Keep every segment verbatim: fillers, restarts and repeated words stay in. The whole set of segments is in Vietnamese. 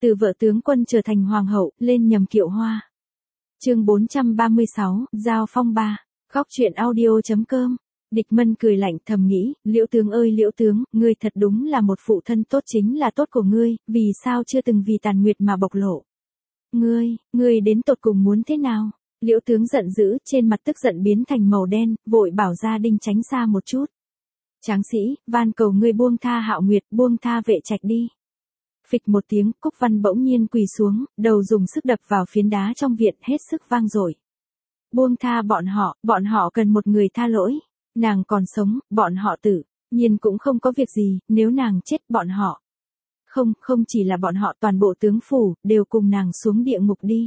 Từ vợ tướng quân trở thành hoàng hậu, lên nhầm kiệu hoa. Chương bốn trăm ba mươi sáu, Giao phong ba. Góc truyện audio chấm com. Địch Mân cười lạnh thầm nghĩ, Liễu tướng ơi Liễu tướng, ngươi thật đúng là một phụ thân tốt, chính là tốt của ngươi, vì sao chưa từng vì Tàn Nguyệt mà bộc lộ. Ngươi, ngươi đến tột cùng muốn thế nào? Liễu tướng giận dữ, trên mặt tức giận biến thành màu đen, vội bảo Gia Đinh tránh xa một chút. Tráng sĩ, van cầu ngươi buông tha Hạo Nguyệt, buông tha Vệ Trạch đi. Phịch một tiếng, Cúc Văn bỗng nhiên quỳ xuống, đầu dùng sức đập vào phiến đá trong viện, hết sức vang dội. Buông tha bọn họ, bọn họ cần một người tha lỗi. Nàng còn sống, bọn họ tử, nhiên cũng không có việc gì, nếu nàng chết bọn họ. Không, không chỉ là bọn họ, toàn bộ tướng phủ, đều cùng nàng xuống địa ngục đi.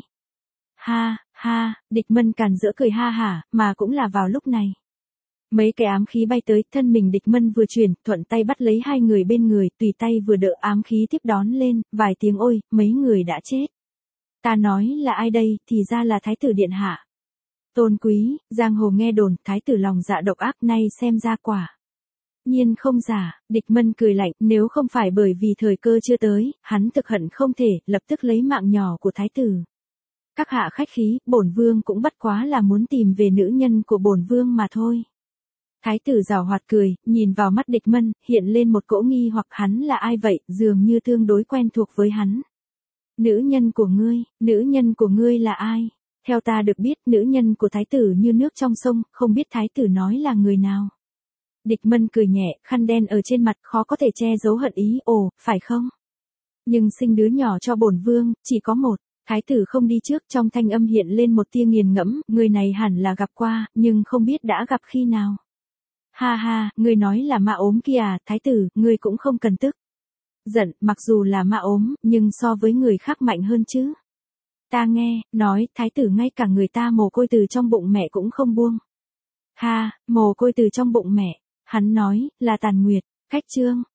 Ha, ha, Địch Mân càn rỡ cười ha hả, mà cũng là vào lúc này. Mấy cái ám khí bay tới, thân mình Địch Mân vừa chuyển, thuận tay bắt lấy hai người bên người, tùy tay vừa đỡ ám khí tiếp đón lên, vài tiếng ôi, mấy người đã chết. Ta nói là ai đây, thì ra là Thái tử Điện Hạ. Tôn quý, giang hồ nghe đồn, Thái tử lòng dạ độc ác, nay xem ra quả. Nhiên không giả, Địch Mân cười lạnh, nếu không phải bởi vì thời cơ chưa tới, hắn thực hận không thể, lập tức lấy mạng nhỏ của Thái tử. Các hạ khách khí, bổn vương cũng bất quá là muốn tìm về nữ nhân của bổn vương mà thôi. Thái tử giảo hoạt cười, nhìn vào mắt Địch Mân, hiện lên một cỗ nghi hoặc hắn là ai vậy, dường như tương đối quen thuộc với hắn. Nữ nhân của ngươi, nữ nhân của ngươi là ai? Theo ta được biết, nữ nhân của thái tử như nước trong sông, không biết thái tử nói là người nào. Địch Mân cười nhẹ, khăn đen ở trên mặt khó có thể che giấu hận ý, ồ, phải không? Nhưng sinh đứa nhỏ cho bổn vương, chỉ có một. Thái tử không đi trước, trong thanh âm hiện lên một tia nghiền ngẫm, người này hẳn là gặp qua, nhưng không biết đã gặp khi nào. Ha ha, ngươi nói là ma ốm kia à, thái tử, ngươi cũng không cần tức giận, mặc dù là ma ốm, nhưng so với người khác mạnh hơn chứ. Ta nghe, nói, thái tử ngay cả người ta mồ côi từ trong bụng mẹ cũng không buông. Ha, mồ côi từ trong bụng mẹ, hắn nói, là Tàn Nguyệt, khách trương,